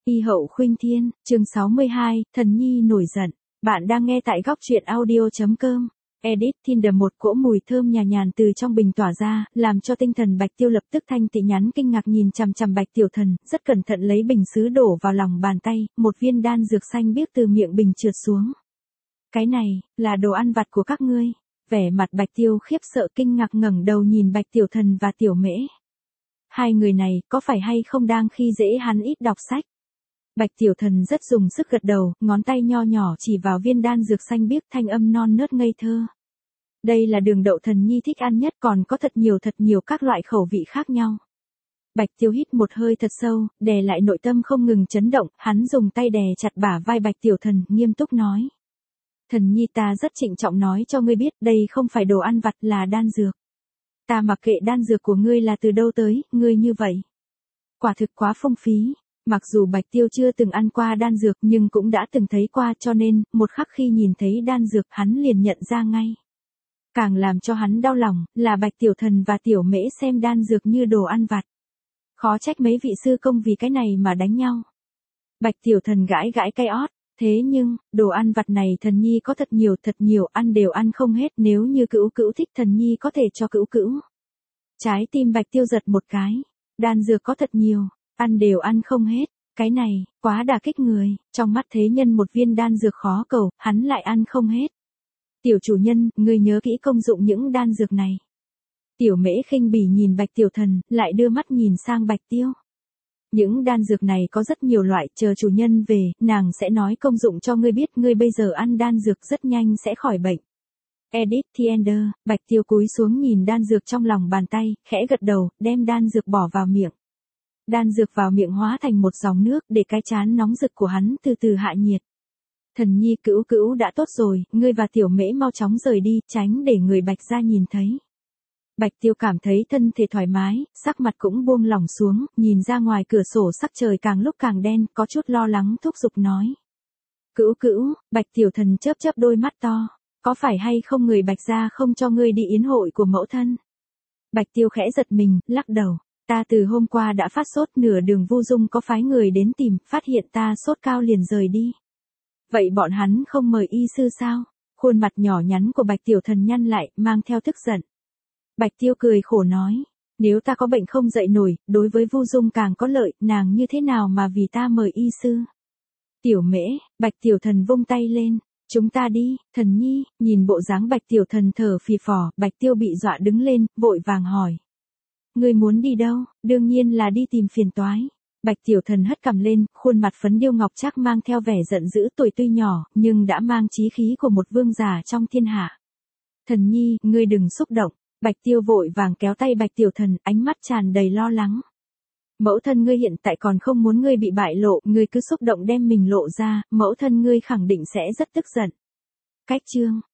Y hậu khuynh thiên, chương 62, thần nhi nổi giận. Bạn đang nghe tại góc truyện audio.com. Edit Tinder, một cỗ mùi thơm nhà nhàn từ trong bình tỏa ra, làm cho tinh thần Bạch Tiêu lập tức thanh tịnh, nhắn kinh ngạc nhìn chằm chằm Bạch Tiểu Thần, rất cẩn thận lấy bình sứ đổ vào lòng bàn tay, một viên đan dược xanh biếc từ miệng bình trượt xuống. Cái này, là đồ ăn vặt của các ngươi. Vẻ mặt Bạch Tiêu khiếp sợ kinh ngạc ngẩng đầu nhìn Bạch Tiểu Thần và Tiểu Mễ. Hai người này, có phải hay không đang khi dễ hắn ít đọc sách? Bạch Tiểu Thần rất dùng sức gật đầu, ngón tay nho nhỏ chỉ vào viên đan dược xanh biếc, thanh âm non nớt ngây thơ. Đây là đường đậu thần nhi thích ăn nhất, còn có thật nhiều các loại khẩu vị khác nhau. Bạch Tiêu hít một hơi thật sâu, đè lại nội tâm không ngừng chấn động, hắn dùng tay đè chặt bả vai Bạch Tiểu Thần, nghiêm túc nói. Thần nhi, ta rất trịnh trọng nói cho ngươi biết, đây không phải đồ ăn vặt, là đan dược. Ta mặc kệ đan dược của ngươi là từ đâu tới, ngươi như vậy. Quả thực quá phong phí. Mặc dù Bạch Tiêu chưa từng ăn qua đan dược nhưng cũng đã từng thấy qua, cho nên, một khắc khi nhìn thấy đan dược hắn liền nhận ra ngay. Càng làm cho hắn đau lòng, là Bạch Tiểu Thần và Tiểu Mễ xem đan dược như đồ ăn vặt. Khó trách mấy vị sư công vì cái này mà đánh nhau. Bạch Tiểu Thần gãi gãi cái ót. Thế nhưng, đồ ăn vặt này thần nhi có thật nhiều, ăn đều ăn không hết, nếu như Cữu Cữu thích thần nhi có thể cho Cữu Cữu. Trái tim Bạch Tiêu giật một cái. Đan dược có thật nhiều, ăn đều ăn không hết. Cái này, quá đả kích người, trong mắt thế nhân một viên đan dược khó cầu, hắn lại ăn không hết. Tiểu chủ nhân, ngươi nhớ kỹ công dụng những đan dược này. Tiểu Mễ khinh bỉ nhìn Bạch Tiểu Thần, lại đưa mắt nhìn sang Bạch Tiêu. Những đan dược này có rất nhiều loại, chờ chủ nhân về, nàng sẽ nói công dụng cho ngươi biết, ngươi bây giờ ăn đan dược rất nhanh sẽ khỏi bệnh. Edit Tinder, Bạch Tiêu cúi xuống nhìn đan dược trong lòng bàn tay, khẽ gật đầu, đem đan dược bỏ vào miệng. Đan dược vào miệng hóa thành một dòng nước, để cái trán nóng rực của hắn từ từ hạ nhiệt. Thần nhi, Cữu Cữu đã tốt rồi, ngươi và Tiểu Mễ mau chóng rời đi, tránh để người Bạch gia nhìn thấy. Bạch Tiêu cảm thấy thân thể thoải mái, sắc mặt cũng buông lỏng xuống, nhìn ra ngoài cửa sổ sắc trời càng lúc càng đen, có chút lo lắng thúc giục nói. Cữu Cữu, Bạch Tiểu Thần chớp đôi mắt to, có phải hay không người Bạch gia không cho ngươi đi yến hội của mẫu thân? Bạch Tiêu khẽ giật mình, lắc đầu, ta từ hôm qua đã phát sốt, nửa đường Vu Dung có phái người đến tìm, phát hiện ta sốt cao liền rời đi. Vậy bọn hắn không mời y sư sao? Khuôn mặt nhỏ nhắn của Bạch Tiểu Thần nhăn lại, mang theo tức giận. Bạch Tiêu cười khổ nói, nếu ta có bệnh không dậy nổi, đối với Vu Dung càng có lợi, nàng như thế nào mà vì ta mời y sư? Tiểu Mễ, Bạch Tiểu Thần vung tay lên, chúng ta đi, thần nhi, nhìn bộ dáng Bạch Tiểu Thần thở phì phò, Bạch Tiêu bị dọa đứng lên, vội vàng hỏi. Ngươi muốn đi đâu? Đương nhiên là đi tìm phiền toái. Bạch Tiểu Thần hất cằm lên, khuôn mặt phấn điêu ngọc trác mang theo vẻ giận dữ, tuổi tuy nhỏ, nhưng đã mang chí khí của một vương giả trong thiên hạ. Thần nhi, ngươi đừng xúc động. Bạch Tiêu vội vàng kéo tay Bạch Tiểu Thần, ánh mắt tràn đầy lo lắng. Mẫu thân ngươi hiện tại còn không muốn ngươi bị bại lộ, ngươi cứ xúc động đem mình lộ ra, mẫu thân ngươi khẳng định sẽ rất tức giận. Cách chương,